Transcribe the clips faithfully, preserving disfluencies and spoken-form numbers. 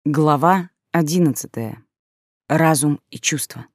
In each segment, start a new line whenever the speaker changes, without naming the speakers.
Глава одиннадцатая. Разум и чувства.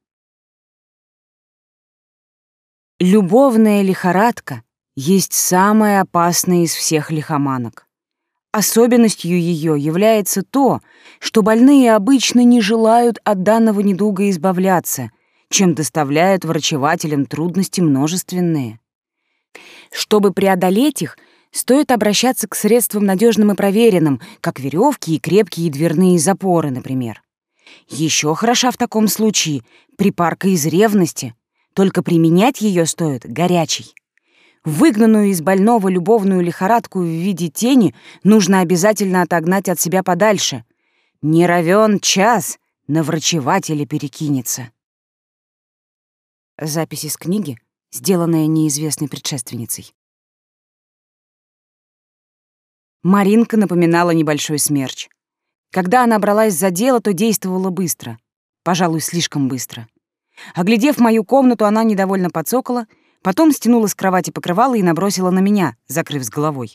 Любовная лихорадка есть самая опасная из всех лихоманок. Особенностью ее является то, что больные обычно не желают от данного недуга избавляться, чем доставляют врачевателям трудности множественные. Чтобы преодолеть их, стоит обращаться к средствам надежным и проверенным, как веревки и крепкие дверные запоры, например. Еще хороша в таком случае припарка из ревности, только применять ее стоит горячей. Выгнанную из больного любовную лихорадку в виде тени нужно обязательно отогнать от себя подальше. Не равен час, на врачевателя перекинется. Запись из книги, сделанная неизвестной предшественницей. Маринка напоминала небольшой смерч. Когда она бралась за дело, то действовала быстро. Пожалуй, слишком быстро. Оглядев мою комнату, она недовольно подсокола, потом стянула с кровати покрывало и набросила на меня, закрыв с головой.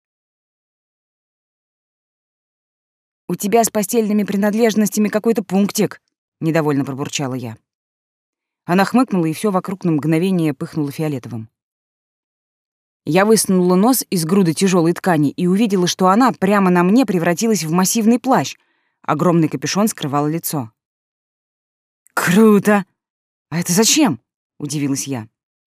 «У тебя с постельными принадлежностями какой-то пунктик», — недовольно пробурчала я. Она хмыкнула, и все вокруг на мгновение пыхнуло фиолетовым. Я высунула нос из груды тяжелой ткани и увидела, что она прямо на мне превратилась в массивный плащ. Огромный капюшон скрывал лицо. «Круто! А это зачем?» — удивилась я.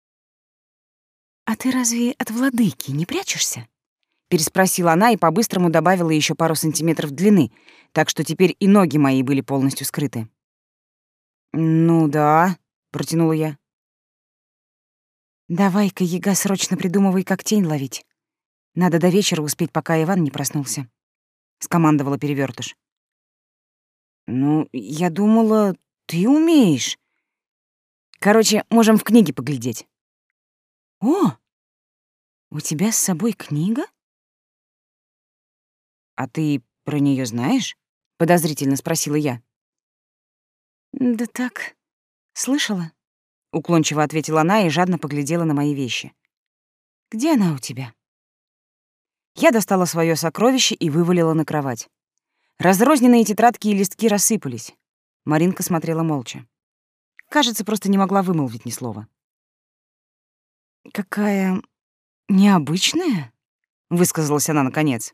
«А ты разве от владыки не прячешься?» — переспросила она и по-быстрому добавила еще пару сантиметров длины, так что теперь и ноги мои были полностью скрыты. «Ну да», — протянула я. «Давай-ка, яга, срочно придумывай, как тень ловить. Надо до вечера успеть, пока Иван не проснулся», — скомандовала Перевёртыш. «Ну, я думала, ты умеешь. Короче, можем в книге поглядеть». «О, у тебя с собой книга?» «А ты про нее знаешь?» — подозрительно спросила я. «Да так, слышала», — уклончиво ответила она и жадно поглядела на мои вещи. «Где она у тебя?» Я достала свое сокровище и вывалила на кровать. Разрозненные тетрадки и листки рассыпались. Маринка смотрела молча. Кажется, просто не могла вымолвить ни слова. «Какая необычная», — высказалась она наконец.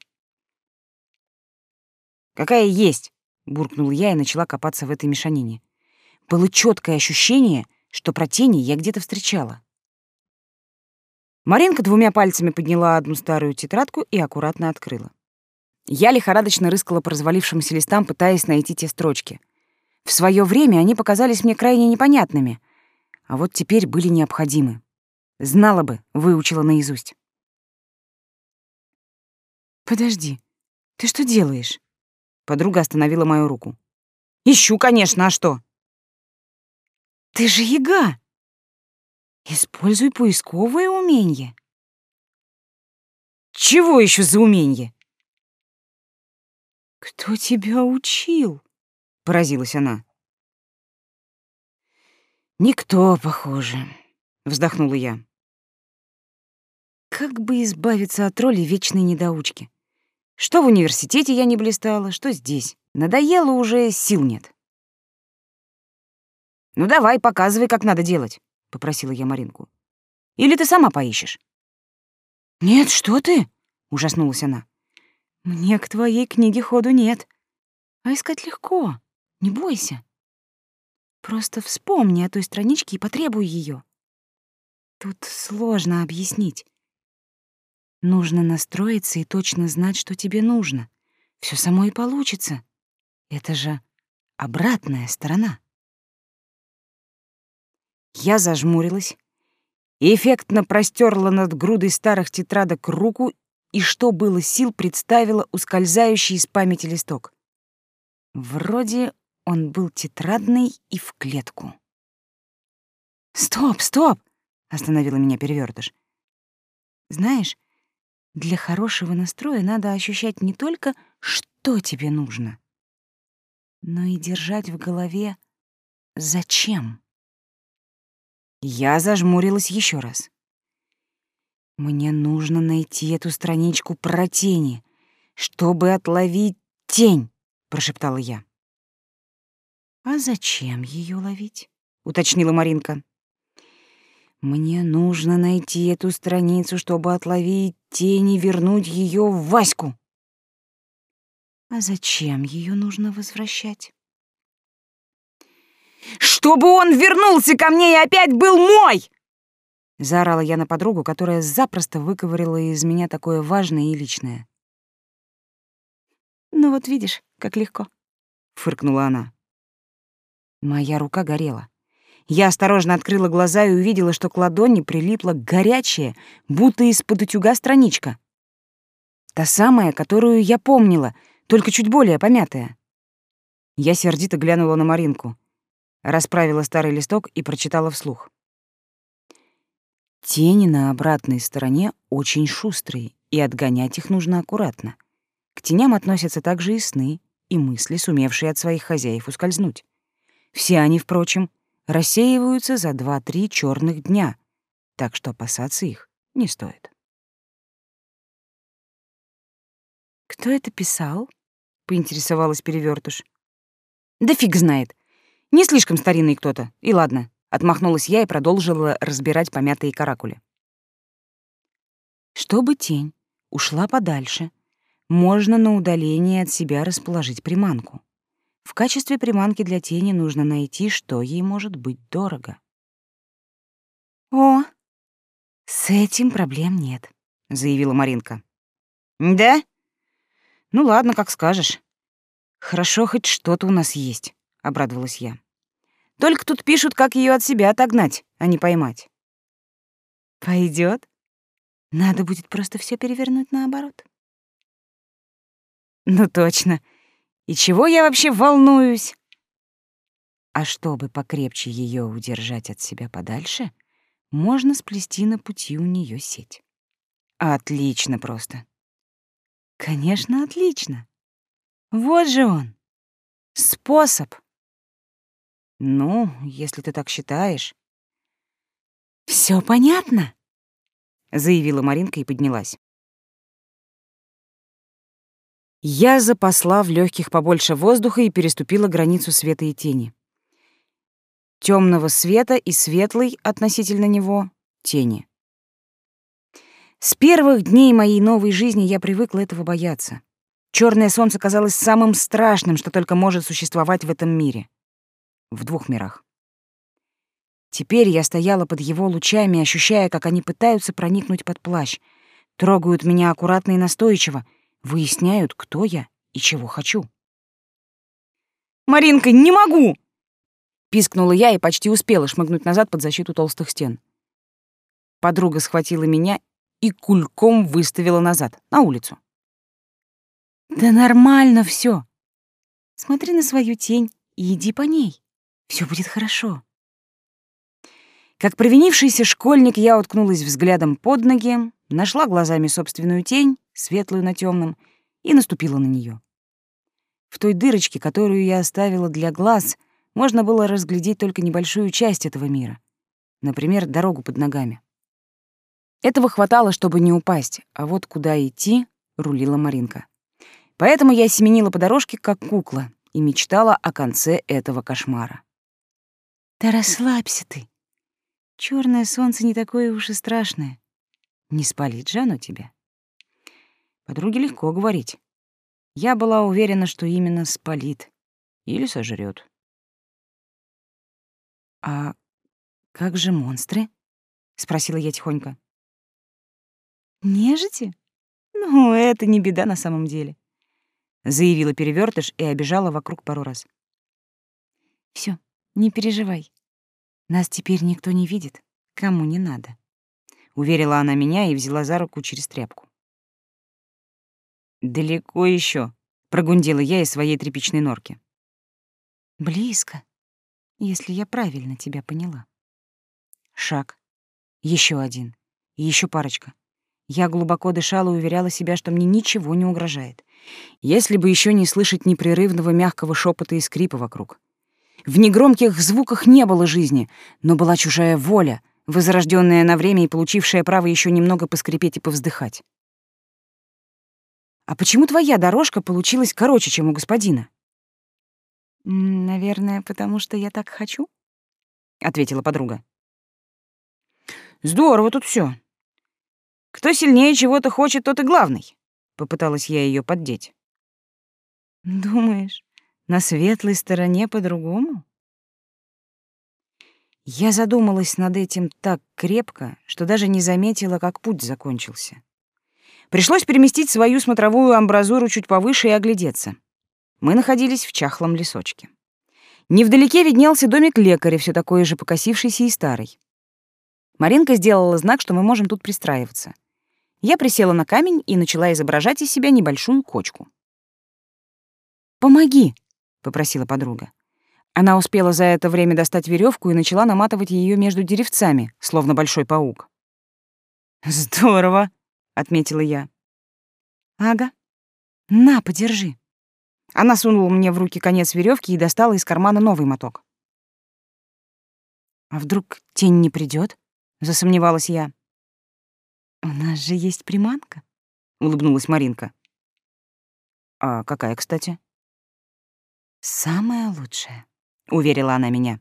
«Какая есть», — буркнул я и начала копаться в этой мешанине. Было четкое ощущение, что про тени я где-то встречала. Маринка двумя пальцами подняла одну старую тетрадку и аккуратно открыла. Я лихорадочно рыскала по развалившимся листам, пытаясь найти те строчки. В свое время они показались мне крайне непонятными, а вот теперь были необходимы. Знала бы, выучила наизусть. «Подожди, ты что делаешь?» Подруга остановила мою руку. «Ищу, конечно, а что?» «Ты же яга! Используй поисковое умение». «Чего еще за умение?» «Кто тебя учил?» — поразилась она. «Никто, похоже», — вздохнула я. Как бы избавиться от роли вечной недоучки? Что в университете я не блистала, что здесь. Надоело уже, сил нет. «Ну давай, показывай, как надо делать», — попросила я Маринку. «Или ты сама поищешь?» «Нет, что ты?» — ужаснулась она. «Мне к твоей книге ходу нет. А искать легко, не бойся. Просто вспомни о той страничке и потребуй ее. Тут сложно объяснить. Нужно настроиться и точно знать, что тебе нужно. Все само и получится. Это же обратная сторона». Я зажмурилась и эффектно простерла над грудой старых тетрадок руку и, что было сил, представила ускользающий из памяти листок. Вроде он был тетрадный и в клетку. «Стоп, стоп!» — остановила меня Перевёртыш. «Знаешь, для хорошего настроя надо ощущать не только, что тебе нужно, но и держать в голове «зачем?». Я зажмурилась еще раз. Мне нужно найти эту страничку про тени, чтобы отловить тень, прошептала я. «А зачем ее ловить?» — уточнила Маринка. «Мне нужно найти эту страницу, чтобы отловить тень и вернуть ее в Ваську». «А зачем ее нужно возвращать?» «Чтобы он вернулся ко мне и опять был мой!» Заорала я на подругу, которая запросто выковырила из меня такое важное и личное. «Ну вот видишь, как легко», — фыркнула она. Моя рука горела. Я осторожно открыла глаза и увидела, что к ладони прилипла горячая, будто из-под утюга страничка. Та самая, которую я помнила, только чуть более помятая. Я сердито глянула на Маринку, расправила старый листок и прочитала вслух. Тени на обратной стороне очень шустрые, и отгонять их нужно аккуратно. К теням относятся также и сны, и мысли, сумевшие от своих хозяев ускользнуть. Все они, впрочем, рассеиваются за два-три черных дня, так что опасаться их не стоит. «Кто это писал?» — поинтересовалась Перевертыш. «Да фиг знает. Не слишком старинный кто-то, и ладно». Отмахнулась я и продолжила разбирать помятые каракули. Чтобы тень ушла подальше, можно на удалении от себя расположить приманку. В качестве приманки для тени нужно найти, что ей может быть дорого. «О, с этим проблем нет», — заявила Маринка. «Да? Ну ладно, как скажешь. Хорошо, хоть что-то у нас есть», — обрадовалась я. Только тут пишут, как ее от себя отогнать, а не поймать. Пойдет. Надо будет просто все перевернуть наоборот. Ну точно. И чего я вообще волнуюсь? А чтобы покрепче ее удержать от себя подальше, можно сплести на пути у нее сеть. Отлично просто. Конечно, отлично. Вот же он. Способ. Ну, если ты так считаешь. Все понятно, заявила Маринка и поднялась. Я запасла в легких побольше воздуха и переступила границу света и тени. Темного света и светлой относительно него тени. С первых дней моей новой жизни я привыкла этого бояться. Черное солнце казалось самым страшным, что только может существовать в этом мире. В двух мирах. Теперь я стояла под его лучами, ощущая, как они пытаются проникнуть под плащ, трогают меня аккуратно и настойчиво, выясняют, кто я и чего хочу. «Маринка, не могу!» — пискнула я и почти успела шмыгнуть назад под защиту толстых стен. Подруга схватила меня и кульком выставила назад, на улицу. «Да нормально все. Смотри на свою тень и иди по ней. Все будет хорошо». Как провинившийся школьник, я уткнулась взглядом под ноги, нашла глазами собственную тень, светлую на темном, и наступила на нее. В той дырочке, которую я оставила для глаз, можно было разглядеть только небольшую часть этого мира, например, дорогу под ногами. Этого хватало, чтобы не упасть, а вот куда идти рулила Маринка. Поэтому я семенила по дорожке, как кукла, и мечтала о конце этого кошмара. «Да расслабься ты. Черное солнце не такое уж и страшное. Не спалит же оно тебя». Подруге легко говорить. Я была уверена, что именно спалит или сожрет. «А как же монстры?» — спросила я тихонько. «Нежити? Ну, это не беда на самом деле», — заявила Перевертыш и обежала вокруг пару раз. Все, не переживай. Нас теперь никто не видит, кому не надо», — уверила она меня и взяла за руку через тряпку. «Далеко еще, прогундела я из своей тряпичной норки. «Близко, если я правильно тебя поняла». Шаг. Еще один. И еще парочка. Я глубоко дышала и уверяла себя, что мне ничего не угрожает. Если бы еще не слышать непрерывного мягкого шепота и скрипа вокруг. В негромких звуках не было жизни, но была чужая воля, возрожденная на время и получившая право еще немного поскрипеть и повздыхать. «А почему твоя дорожка получилась короче, чем у господина?» «М, Наверное, потому что я так хочу», — ответила подруга. «Здорово тут все. Кто сильнее чего-то хочет, тот и главный», — попыталась я ее поддеть. «Думаешь, на светлой стороне по-другому?» Я задумалась над этим так крепко, что даже не заметила, как путь закончился. Пришлось переместить свою смотровую амбразуру чуть повыше и оглядеться. Мы находились в чахлом лесочке. Невдалеке виднелся домик лекаря, все такой же покосившийся и старый. Маринка сделала знак, что мы можем тут пристраиваться. Я присела на камень и начала изображать из себя небольшую кочку. «Помоги!» — попросила подруга. Она успела за это время достать веревку и начала наматывать ее между деревцами, словно большой паук. «Здорово!» — отметила я. «Ага. На, подержи». Она сунула мне в руки конец веревки и достала из кармана новый моток. «А вдруг тень не придет? Засомневалась я. «У нас же есть приманка», — улыбнулась Маринка. «А какая, кстати?» «Самая лучшая», — уверила она меня.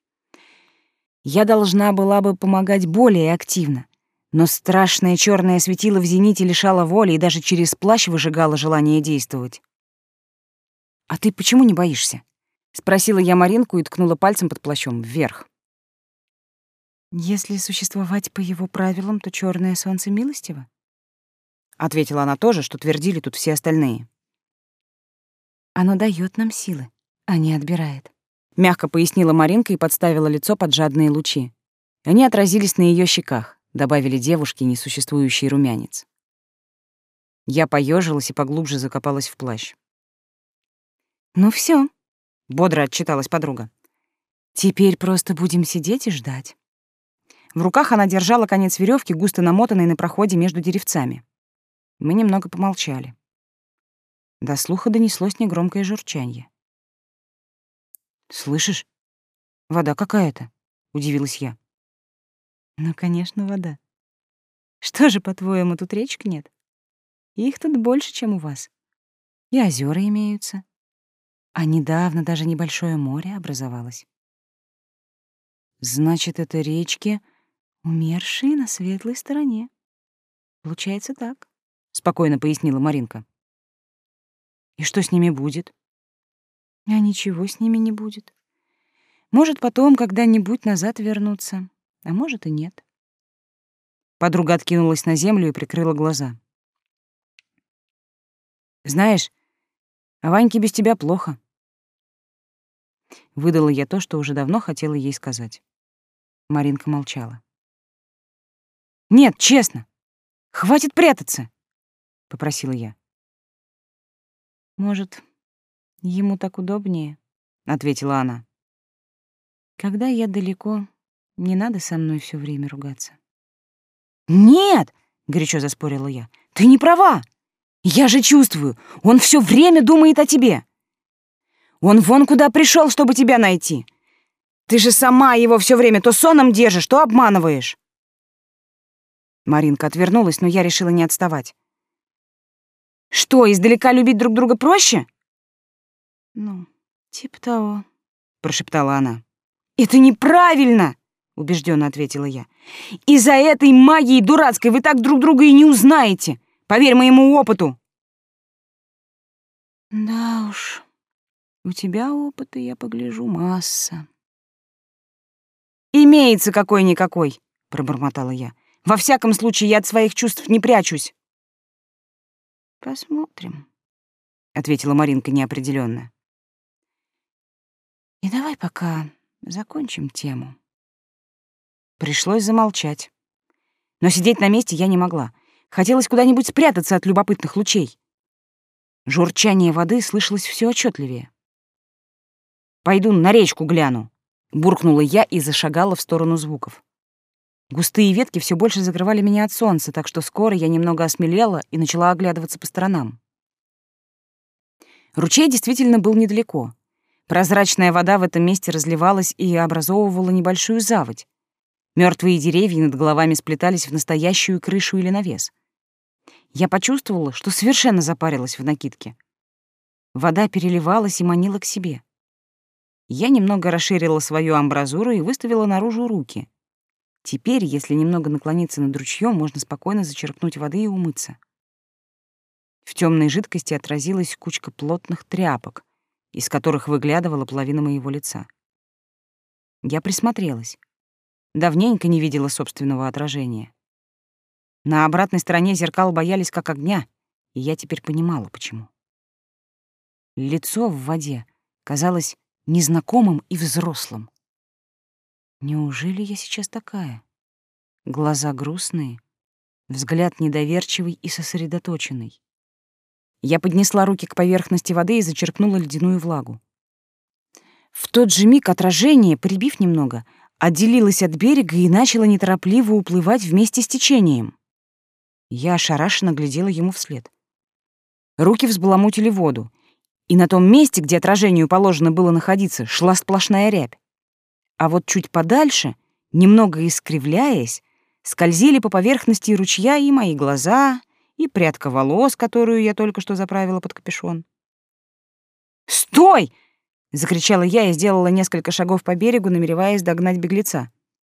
Я должна была бы помогать более активно, но страшное черное светило в зените лишало воли и даже через плащ выжигало желание действовать. «А ты почему не боишься?» — спросила я Маринку и ткнула пальцем под плащом вверх. «Если существовать по его правилам, то черное солнце милостиво», — ответила она тоже, что твердили тут все остальные. «Оно дает нам силы, а не отбирает», — мягко пояснила Маринка и подставила лицо под жадные лучи. Они отразились на ее щеках, добавили девушке несуществующий румянец. Я поежилась и поглубже закопалась в плащ. «Ну все, бодро отчиталась подруга. «Теперь просто будем сидеть и ждать». В руках она держала конец веревки, густо намотанный на проходе между деревцами. Мы немного помолчали. До слуха донеслось негромкое журчанье. «Слышишь? Вода какая-то», — удивилась я. «Ну, конечно, вода. Что же, по-твоему, тут речек нет? Их тут больше, чем у вас. И озера имеются. А недавно даже небольшое море образовалось». «Значит, это речки, умершие на светлой стороне. Получается так», — спокойно пояснила Маринка. «И что с ними будет?» «А ничего с ними не будет. Может, потом когда-нибудь назад вернуться, а может и нет». Подруга откинулась на землю и прикрыла глаза. «Знаешь, а Ваньке без тебя плохо». Выдала я то, что уже давно хотела ей сказать. Маринка молчала. «Нет, честно, хватит прятаться», — попросила я. «Может, ему так удобнее», — ответила она. «Когда я далеко, не надо со мной все время ругаться». «Нет!» — горячо заспорила я. «Ты не права! Я же чувствую, он все время думает о тебе. Он вон куда пришел, чтобы тебя найти. Ты же сама его все время то соном держишь, то обманываешь». Маринка отвернулась, но я решила не отставать. «Что, издалека любить друг друга проще?» «Ну, типа того», — прошептала она. «Это неправильно!» — убежденно ответила я. «Из-за этой магии дурацкой вы так друг друга и не узнаете. Поверь моему опыту». «Да уж, у тебя опыта, я погляжу, масса». «Имеется какой-никакой», — пробормотала я. «Во всяком случае, я от своих чувств не прячусь». «Посмотрим», — ответила Маринка неопределённо. «И давай пока закончим тему». Пришлось замолчать. Но сидеть на месте я не могла. Хотелось куда-нибудь спрятаться от любопытных лучей. Журчание воды слышалось все отчетливее. «Пойду на речку гляну», — буркнула я и зашагала в сторону звуков. Густые ветки все больше закрывали меня от солнца, так что скоро я немного осмелела и начала оглядываться по сторонам. Ручей действительно был недалеко. Прозрачная вода в этом месте разливалась и образовывала небольшую заводь. Мертвые деревья над головами сплетались в настоящую крышу или навес. Я почувствовала, что совершенно запарилась в накидке. Вода переливалась и манила к себе. Я немного расширила свою амбразуру и выставила наружу руки. Теперь, если немного наклониться над ручьем, можно спокойно зачерпнуть воды и умыться. В темной жидкости отразилась кучка плотных тряпок, из которых выглядывала половина моего лица. Я присмотрелась. Давненько не видела собственного отражения. На обратной стороне зеркал боялись как огня, и я теперь понимала, почему. Лицо в воде казалось незнакомым и взрослым. Неужели я сейчас такая? Глаза грустные, взгляд недоверчивый и сосредоточенный. Я поднесла руки к поверхности воды и зачерпнула ледяную влагу. В тот же миг отражение, прибив немного, отделилось от берега и начало неторопливо уплывать вместе с течением. Я ошарашенно глядела ему вслед. Руки взбаламутили воду, и на том месте, где отражению положено было находиться, шла сплошная рябь. А вот чуть подальше, немного искривляясь, скользили по поверхности ручья и мои глаза, и прядка волос, которую я только что заправила под капюшон. «Стой!» — закричала я и сделала несколько шагов по берегу, намереваясь догнать беглеца.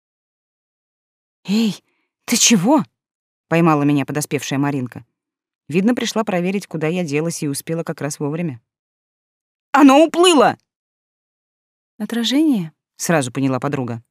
«Эй, ты чего?» — поймала меня подоспевшая Маринка. Видно, пришла проверить, куда я делась, и успела как раз вовремя. «Оно уплыло!» «Отражение?» — сразу поняла подруга.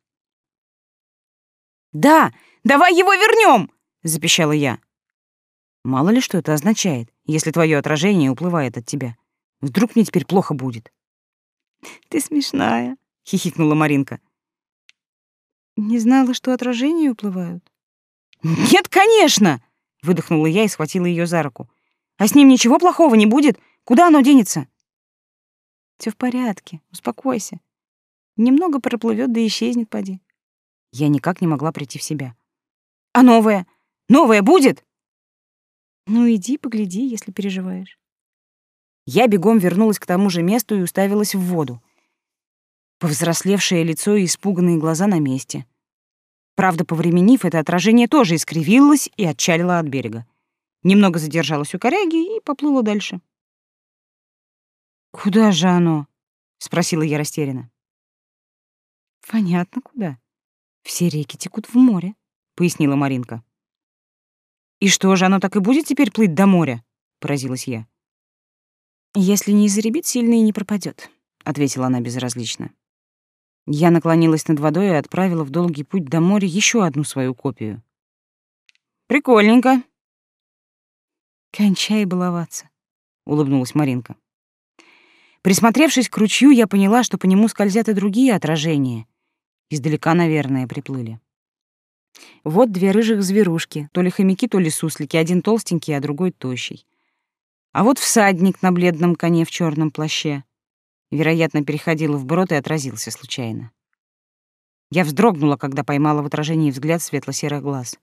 «Да, давай его вернем!» — запищала я. Мало ли что это означает, если твое отражение уплывает от тебя. Вдруг мне теперь плохо будет. «Ты смешная», — хихикнула Маринка. «Не знала, что отражения уплывают?» «Нет, конечно!» — выдохнула я и схватила ее за руку. «А с ним ничего плохого не будет? Куда оно денется?» Все в порядке, успокойся. Немного проплывет, да исчезнет, поди». Я никак не могла прийти в себя. «А новое? Новое будет?» «Ну иди, погляди, если переживаешь». Я бегом вернулась к тому же месту и уставилась в воду. Повзрослевшее лицо и испуганные глаза на месте. Правда, повременив, это отражение тоже искривилось и отчалило от берега. Немного задержалось у коряги и поплыло дальше. «Куда же оно?» — спросила я растерянно. «Понятно, куда. Все реки текут в море», — пояснила Маринка. «И что же, оно так и будет теперь плыть до моря?» — поразилась я. «Если не заребит сильно и не пропадет», — ответила она безразлично. Я наклонилась над водой и отправила в долгий путь до моря еще одну свою копию. «Прикольненько». «Кончай баловаться», — улыбнулась Маринка. Присмотревшись к ручью, я поняла, что по нему скользят и другие отражения. Издалека, наверное, приплыли. Вот две рыжих зверушки, то ли хомяки, то ли суслики, один толстенький, а другой тощий. А вот всадник на бледном коне в черном плаще. Вероятно, переходил вброд и отразился случайно. Я вздрогнула, когда поймала в отражении взгляд светло-серых глаз.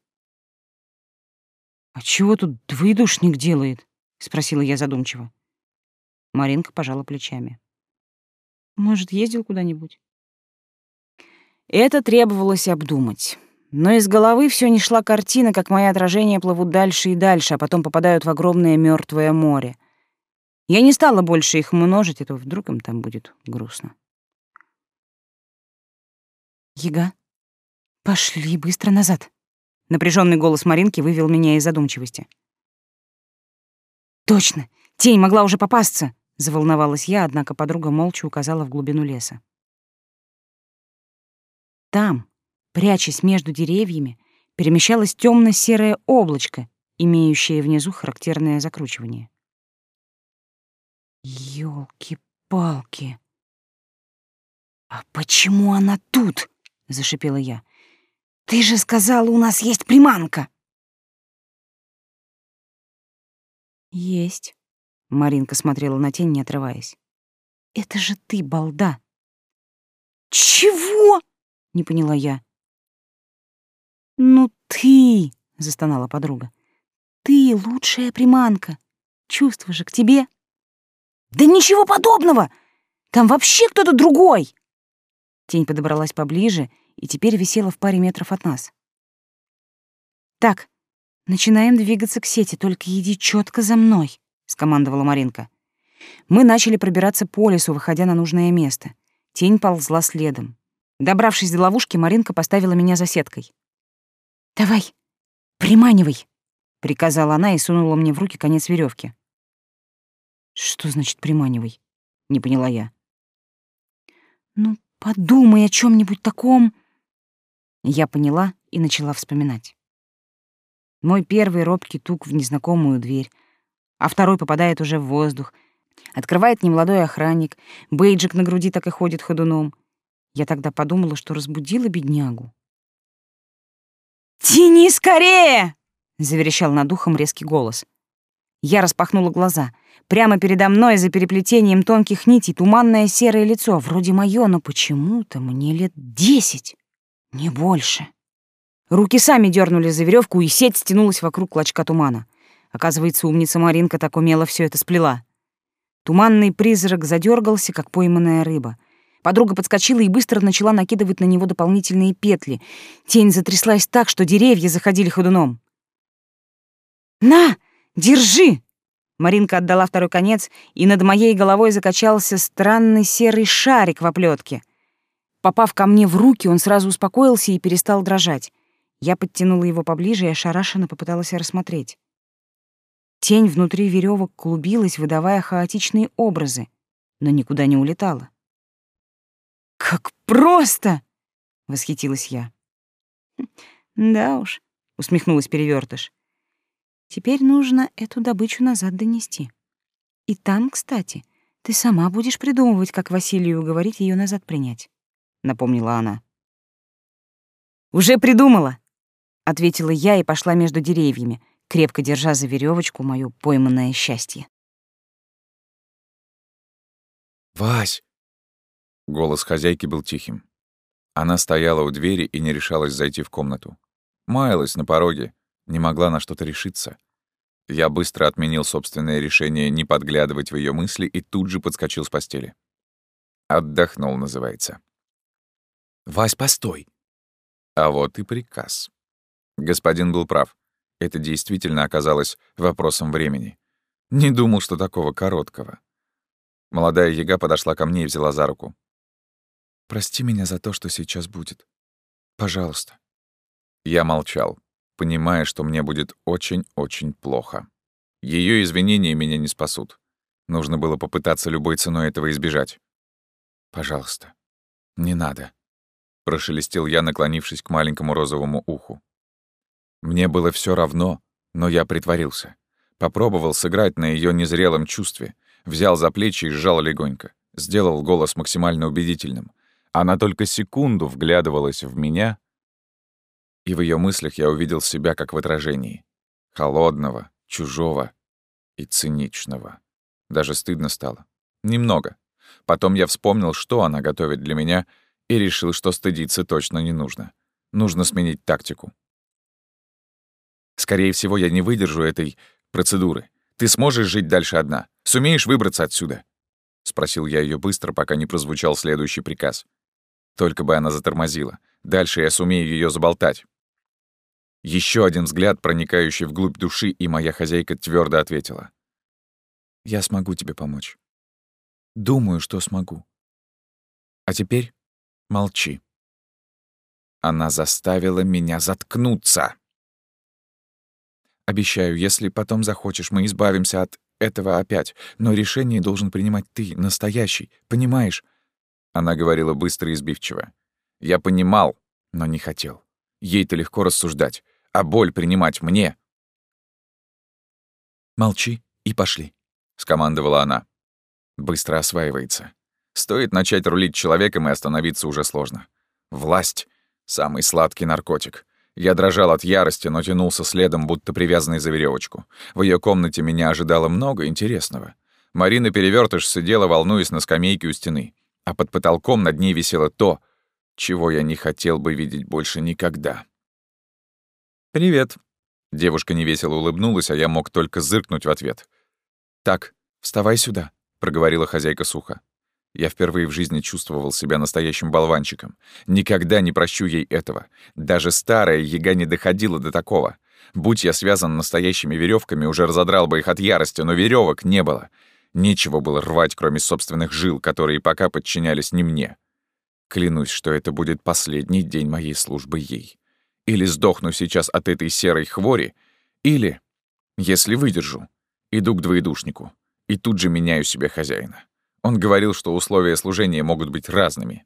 «А чего тут двоедушник делает?» — спросила я задумчиво. Маринка пожала плечами. «Может, ездил куда-нибудь?» Это требовалось обдумать. Но из головы все не шла картина, как мои отражения плывут дальше и дальше, а потом попадают в огромное мертвое море. Я не стала больше их множить, а то вдруг им там будет грустно. «Яга, пошли быстро назад!» Напряженный голос Маринки вывел меня из задумчивости. «Точно! Тень могла уже попасться!» — заволновалась я, однако подруга молча указала в глубину леса. Там, прячась между деревьями, перемещалось темно-серое облачко, имеющее внизу характерное закручивание. «Ёлки-палки! А почему она тут?» — зашипела я. «Ты же сказала, у нас есть приманка!» «Есть», — Маринка смотрела на тень, не отрываясь. «Это же ты, балда!» «Чего?» — не поняла я. «Ну ты!» — застонала подруга. «Ты лучшая приманка. Чувства же к тебе». «Да ничего подобного! Там вообще кто-то другой!» Тень подобралась поближе и теперь висела в паре метров от нас. «Так, начинаем двигаться к сети, только иди четко за мной», — скомандовала Маринка. Мы начали пробираться по лесу, выходя на нужное место. Тень ползла следом. Добравшись до ловушки, Маринка поставила меня за сеткой. «Давай, приманивай!» — приказала она и сунула мне в руки конец веревки. «Что значит приманивай?» — не поняла я. «Ну, подумай о чем нибудь таком...» Я поняла и начала вспоминать. Мой первый робкий тук в незнакомую дверь, а второй попадает уже в воздух. Открывает немолодой охранник, бейджик на груди так и ходит ходуном. Я тогда подумала, что разбудила беднягу. «Тяни скорее!» — заверещал над ухом резкий голос. Я распахнула глаза. Прямо передо мной, за переплетением тонких нитей, туманное серое лицо, вроде моё, но почему-то мне лет десять, не больше. Руки сами дернули за веревку, и сеть стянулась вокруг клочка тумана. Оказывается, умница Маринка так умело все это сплела. Туманный призрак задергался, как пойманная рыба. Подруга подскочила и быстро начала накидывать на него дополнительные петли. Тень затряслась так, что деревья заходили ходуном. «На, держи!» Маринка отдала второй конец, и над моей головой закачался странный серый шарик в оплетке. Попав ко мне в руки, он сразу успокоился и перестал дрожать. Я подтянула его поближе и ошарашенно попыталась рассмотреть. Тень внутри веревок клубилась, выдавая хаотичные образы, но никуда не улетала. «Как просто!» — восхитилась я. «Да уж», — усмехнулась Перевертыш. «Теперь нужно эту добычу назад донести. И там, кстати, ты сама будешь придумывать, как Василию уговорить ее назад принять», — напомнила она. «Уже придумала!» — ответила я и пошла между деревьями, крепко держа за веревочку моё пойманное счастье.
«Вась!» Голос хозяйки был тихим. Она стояла у двери и не решалась зайти в комнату. Маялась на пороге, не могла на что-то решиться. Я быстро отменил собственное решение не подглядывать в её мысли и тут же подскочил с постели. «Отдохнул», называется. «Вась, постой!» А вот и приказ. Господин был прав. Это действительно оказалось вопросом времени. Не думал, что такого короткого. Молодая яга подошла ко мне и взяла за руку. «Прости меня за то, что сейчас будет. Пожалуйста». Я молчал, понимая, что мне будет очень-очень плохо. Её извинения меня не спасут. Нужно было попытаться любой ценой этого избежать. «Пожалуйста, не надо», — прошелестел я, наклонившись к маленькому розовому уху. Мне было всё равно, но я притворился. Попробовал сыграть на её незрелом чувстве, взял за плечи и сжал легонько, сделал голос максимально убедительным. Она только секунду вглядывалась в меня, и в её мыслях я увидел себя как в отражении. Холодного, чужого и циничного. Даже стыдно стало. Немного. Потом я вспомнил, что она готовит для меня, и решил, что стыдиться точно не нужно. Нужно сменить тактику. Скорее всего, я не выдержу этой процедуры. Ты сможешь жить дальше одна? Сумеешь выбраться отсюда?» — спросил я её быстро, пока не прозвучал следующий приказ. Только бы она затормозила. Дальше я сумею её заболтать. Ещё один взгляд, проникающий вглубь души, и моя хозяйка твёрдо ответила. «Я смогу тебе помочь. Думаю, что смогу. А теперь молчи». Она заставила меня заткнуться. «Обещаю, если потом захочешь, мы избавимся от этого опять, но решение должен принимать ты, настоящий, понимаешь?» Она говорила быстро и сбивчиво. Я понимал, но не хотел. Ей-то легко рассуждать, а боль принимать мне. «Молчи и пошли», — скомандовала она. Быстро осваивается. Стоит начать рулить человеком, и остановиться уже сложно. Власть — самый сладкий наркотик. Я дрожал от ярости, но тянулся следом, будто привязанный за веревочку. В ее комнате меня ожидало много интересного. Марина Перевертыш сидела, волнуясь на скамейке у стены, а под потолком над ней висело то, чего я не хотел бы видеть больше никогда. «Привет». Девушка невесело улыбнулась, а я мог только зыркнуть в ответ. «Так, вставай сюда», — проговорила хозяйка сухо. Я впервые в жизни чувствовал себя настоящим болванчиком. Никогда не прощу ей этого. Даже старая яга не доходила до такого. Будь я связан настоящими веревками, уже разодрал бы их от ярости, но веревок не было. Нечего было рвать, кроме собственных жил, которые пока подчинялись не мне. Клянусь, что это будет последний день моей службы ей. Или сдохну сейчас от этой серой хвори, или, если выдержу, иду к двоедушнику и тут же меняю себе хозяина. Он говорил, что условия служения могут быть разными.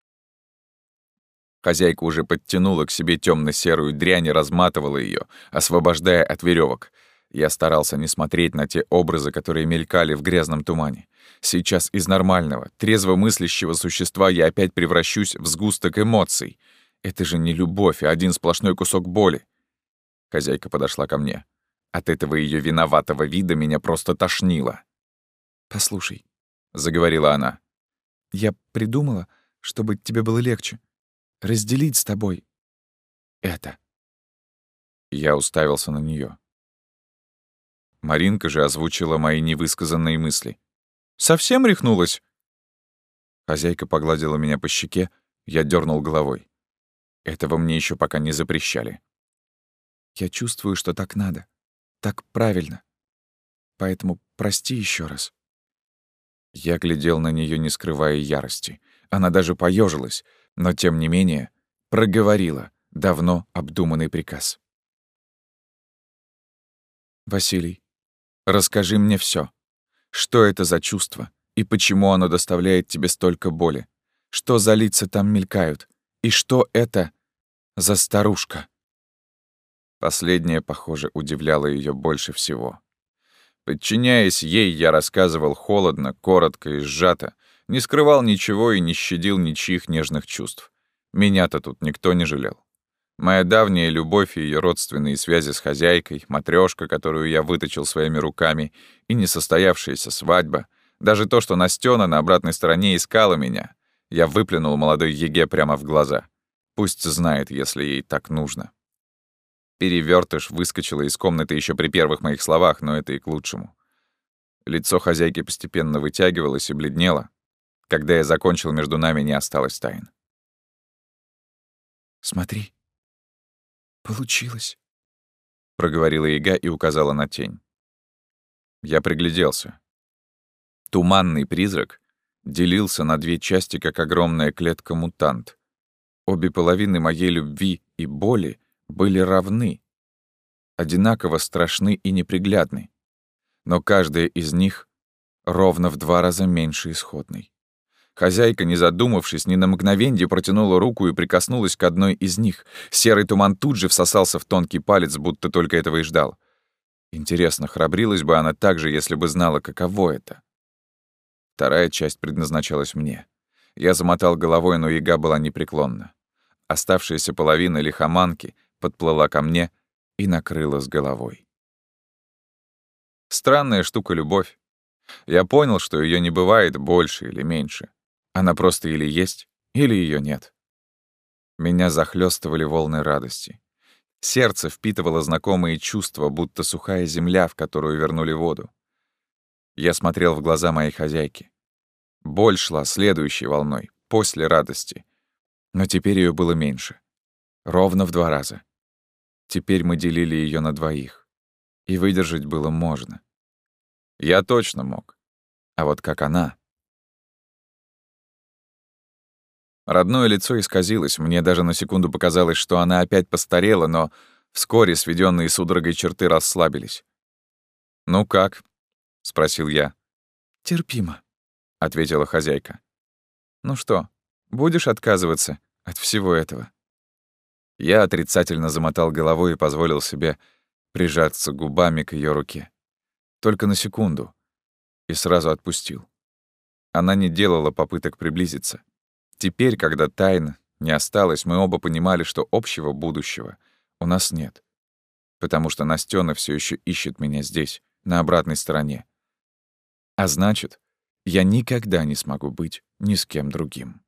Хозяйка уже подтянула к себе темно-серую дрянь и разматывала ее, освобождая от веревок. Я старался не смотреть на те образы, которые мелькали в грязном тумане. Сейчас из нормального, трезво мыслящего существа я опять превращусь в сгусток эмоций. Это же не любовь, а один сплошной кусок боли. Хозяйка подошла ко мне. От этого ее виноватого вида меня просто тошнило. «Послушай», — заговорила она, — «я придумала, чтобы тебе было легче, разделить с тобой это». Я уставился на нее. Маринка же озвучила мои невысказанные мысли. «Совсем рехнулась?» Хозяйка погладила меня по щеке, я дернул головой. Этого мне еще пока не запрещали. «Я чувствую, что так надо, так правильно. Поэтому прости еще раз». Я глядел на нее, не скрывая ярости. Она даже поежилась, но, тем не менее, проговорила давно обдуманный приказ. «Василий, расскажи мне все. Что это за чувство и почему оно доставляет тебе столько боли? Что за лица там мелькают? И что это за старушка?» Последнее, похоже, удивляло ее больше всего. Подчиняясь ей, я рассказывал холодно, коротко и сжато, не скрывал ничего и не щадил ничьих нежных чувств. Меня-то тут никто не жалел. Моя давняя любовь и ее родственные связи с хозяйкой, матрёшка, которую я выточил своими руками, и несостоявшаяся свадьба, даже то, что Настёна на обратной стороне искала меня, я выплюнул молодой Еге прямо в глаза. Пусть знает, если ей так нужно. Перевёртыш выскочила из комнаты еще при первых моих словах, но это и к лучшему. Лицо хозяйки постепенно вытягивалось и бледнело. Когда я закончил, между нами не осталось тайн. «Смотри, получилось», — проговорила Яга и указала на тень. Я пригляделся. Туманный призрак делился на две части, как огромная клетка-мутант. Обе половины моей любви и боли были равны, одинаково страшны и неприглядны, но каждая из них ровно в два раза меньше исходной. Хозяйка, не задумавшись, ни на мгновенье протянула руку и прикоснулась к одной из них. Серый туман тут же всосался в тонкий палец, будто только этого и ждал. Интересно, храбрилась бы она так же, если бы знала, каково это? Вторая часть предназначалась мне. Я замотал головой, но Яга была непреклонна. Оставшаяся половина лихоманки подплыла ко мне и накрыла с головой. Странная штука любовь. Я понял, что ее не бывает больше или меньше. Она просто или есть, или ее нет. Меня захлестывали волны радости. Сердце впитывало знакомые чувства, будто сухая земля, в которую вернули воду. Я смотрел в глаза моей хозяйки. Боль шла следующей волной, после радости. Но теперь ее было меньше. Ровно в два раза. Теперь мы делили ее на двоих. И выдержать было можно. Я точно мог. А вот как она... Родное лицо исказилось, мне даже на секунду показалось, что она опять постарела, но вскоре сведенные судорогой черты расслабились. «Ну как?» — спросил я. «Терпимо», — ответила хозяйка. «Ну что, будешь отказываться от всего этого?» Я отрицательно замотал головой и позволил себе прижаться губами к ее руке. Только на секунду. И сразу отпустил. Она не делала попыток приблизиться. Теперь, когда тайн не осталось, мы оба понимали, что общего будущего у нас нет. Потому что Настёна все еще ищет меня здесь, на обратной стороне. А значит, я никогда не смогу быть ни с кем другим.